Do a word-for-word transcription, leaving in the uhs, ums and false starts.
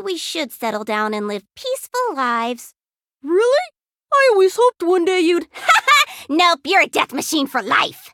we should settle down and live peaceful lives. Really? I always hoped one day you'd... Nope, you're a death machine for life.